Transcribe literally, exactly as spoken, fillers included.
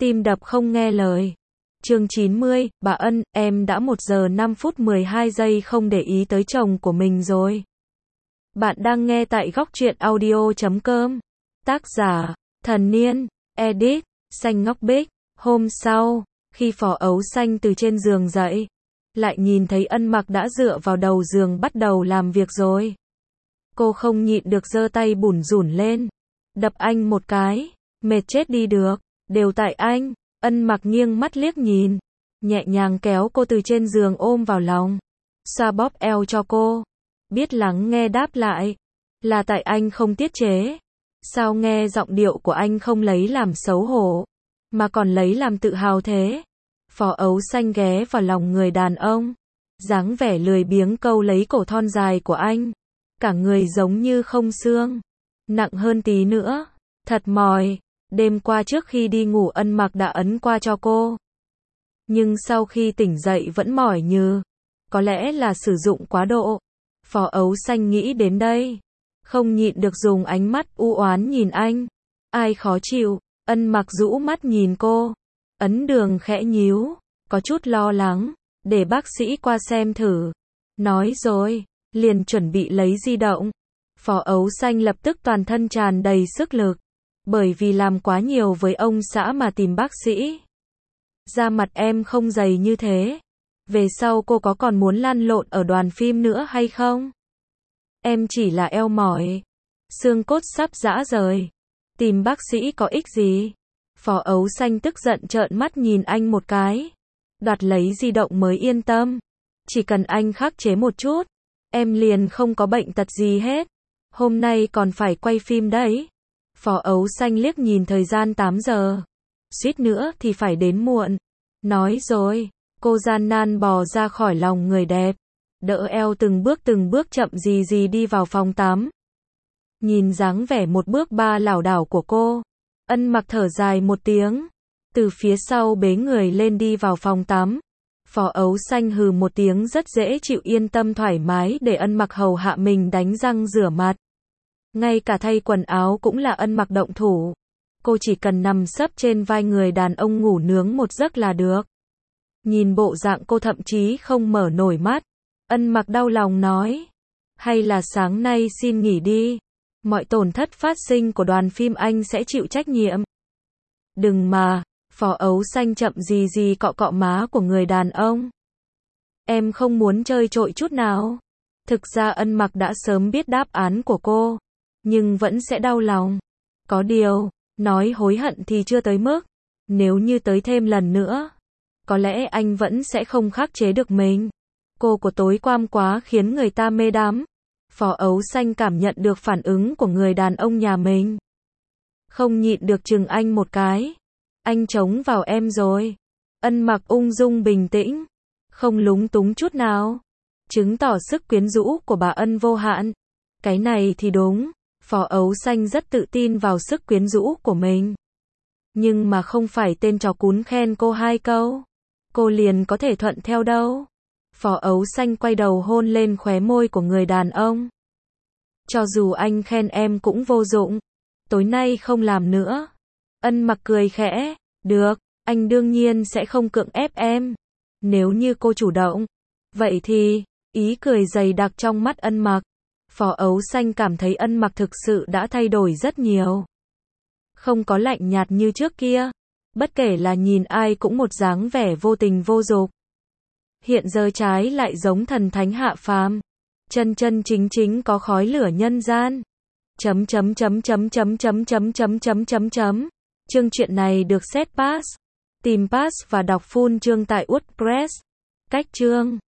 tim đập không nghe lời. Chương chín mươi, bà Ân, em đã một giờ năm phút mười hai giây không để ý tới chồng của mình rồi. Bạn đang nghe tại góc truyện audio chấm com. Tác giả, Thần Niên, edit, Xanh Ngóc Bích. Hôm sau, khi Phó Ấu Xanh từ trên giường dậy, lại nhìn thấy Ân Mặc đã dựa vào đầu giường bắt đầu làm việc rồi. Cô không nhịn được giơ tay bủn rủn lên, đập anh một cái, mệt chết đi được, đều tại anh. Ân Mặc nghiêng mắt liếc nhìn, nhẹ nhàng kéo cô từ trên giường ôm vào lòng, xoa bóp eo cho cô. Biết lắng nghe đáp lại, là tại anh không tiết chế. Sao nghe giọng điệu của anh không lấy làm xấu hổ, mà còn lấy làm tự hào thế? Phó Ấu Xanh ghé vào lòng người đàn ông, dáng vẻ lười biếng câu lấy cổ thon dài của anh, cả người giống như không xương, nặng hơn tí nữa, thật mỏi. Đêm qua trước khi đi ngủ Ân Mặc đã ấn qua cho cô, nhưng sau khi tỉnh dậy vẫn mỏi như, có lẽ là sử dụng quá độ. Phó Ấu Xanh nghĩ đến đây, không nhịn được dùng ánh mắt u oán nhìn anh. Ai khó chịu? Ân Mặc rũ mắt nhìn cô, ấn đường khẽ nhíu, có chút lo lắng, để bác sĩ qua xem thử. Nói rồi, liền chuẩn bị lấy di động. Phó Ấu Xanh lập tức toàn thân tràn đầy sức lực, bởi vì làm quá nhiều với ông xã mà tìm bác sĩ. Da mặt em không dày như thế, về sau cô có còn muốn lăn lộn ở đoàn phim nữa hay không? Em chỉ là eo mỏi, xương cốt sắp giã rời, tìm bác sĩ có ích gì? Phó Ấu Xanh tức giận trợn mắt nhìn anh một cái, đoạt lấy di động mới yên tâm. Chỉ cần anh khắc chế một chút, em liền không có bệnh tật gì hết. Hôm nay còn phải quay phim đấy. Phó Ấu Xanh liếc nhìn thời gian tám giờ, suýt nữa thì phải đến muộn. Nói rồi, cô gian nan bò ra khỏi lòng người đẹp, đỡ eo từng bước từng bước chậm gì gì đi vào phòng tắm. Nhìn dáng vẻ một bước ba lảo đảo của cô, Ân Mặc thở dài một tiếng, từ phía sau bế người lên đi vào phòng tắm. Phó Ấu Xanh hừ một tiếng rất dễ chịu, yên tâm thoải mái để Ân Mặc hầu hạ mình đánh răng rửa mặt. Ngay cả thay quần áo cũng là Ân Mặc động thủ. Cô chỉ cần nằm sấp trên vai người đàn ông ngủ nướng một giấc là được. Nhìn bộ dạng cô thậm chí không mở nổi mắt, Ân Mặc đau lòng nói, hay là sáng nay xin nghỉ đi, mọi tổn thất phát sinh của đoàn phim anh sẽ chịu trách nhiệm. Đừng mà. Phó Ấu Xanh chậm gì gì cọ cọ má của người đàn ông. Em không muốn chơi trội chút nào. Thực ra Ân Mặc đã sớm biết đáp án của cô, nhưng vẫn sẽ đau lòng. Có điều, nói hối hận thì chưa tới mức. Nếu như tới thêm lần nữa, có lẽ anh vẫn sẽ không khắc chế được mình. Cô của tối qua quá khiến người ta mê đắm. Phó Ấu Xanh cảm nhận được phản ứng của người đàn ông nhà mình, không nhịn được chừng anh một cái. Anh trống vào em rồi. Ân Mặc ung dung bình tĩnh, không lúng túng chút nào, chứng tỏ sức quyến rũ của bà Ân vô hạn. Cái này thì đúng, Phó Ấu Xanh rất tự tin vào sức quyến rũ của mình. Nhưng mà không phải tên trò cún khen cô hai câu, cô liền có thể thuận theo đâu. Phó Ấu Xanh quay đầu hôn lên khóe môi của người đàn ông. Cho dù anh khen em cũng vô dụng, tối nay không làm nữa. Ân Mặc cười khẽ, được, anh đương nhiên sẽ không cưỡng ép em. Nếu như cô chủ động, vậy thì, ý cười dày đặc trong mắt Ân Mặc. Phó Ấu Xanh cảm thấy Ân Mặc thực sự đã thay đổi rất nhiều. Không có lạnh nhạt như trước kia, bất kể là nhìn ai cũng một dáng vẻ vô tình vô dục. Hiện giờ trái lại giống thần thánh hạ phàm, chân chân chính chính có khói lửa nhân gian. Chấm chấm chấm chấm chấm chấm chấm chấm chấm chấm chấm. Chương truyện này được set pass. Tìm pass và đọc full chương tại WordPress. Cách chương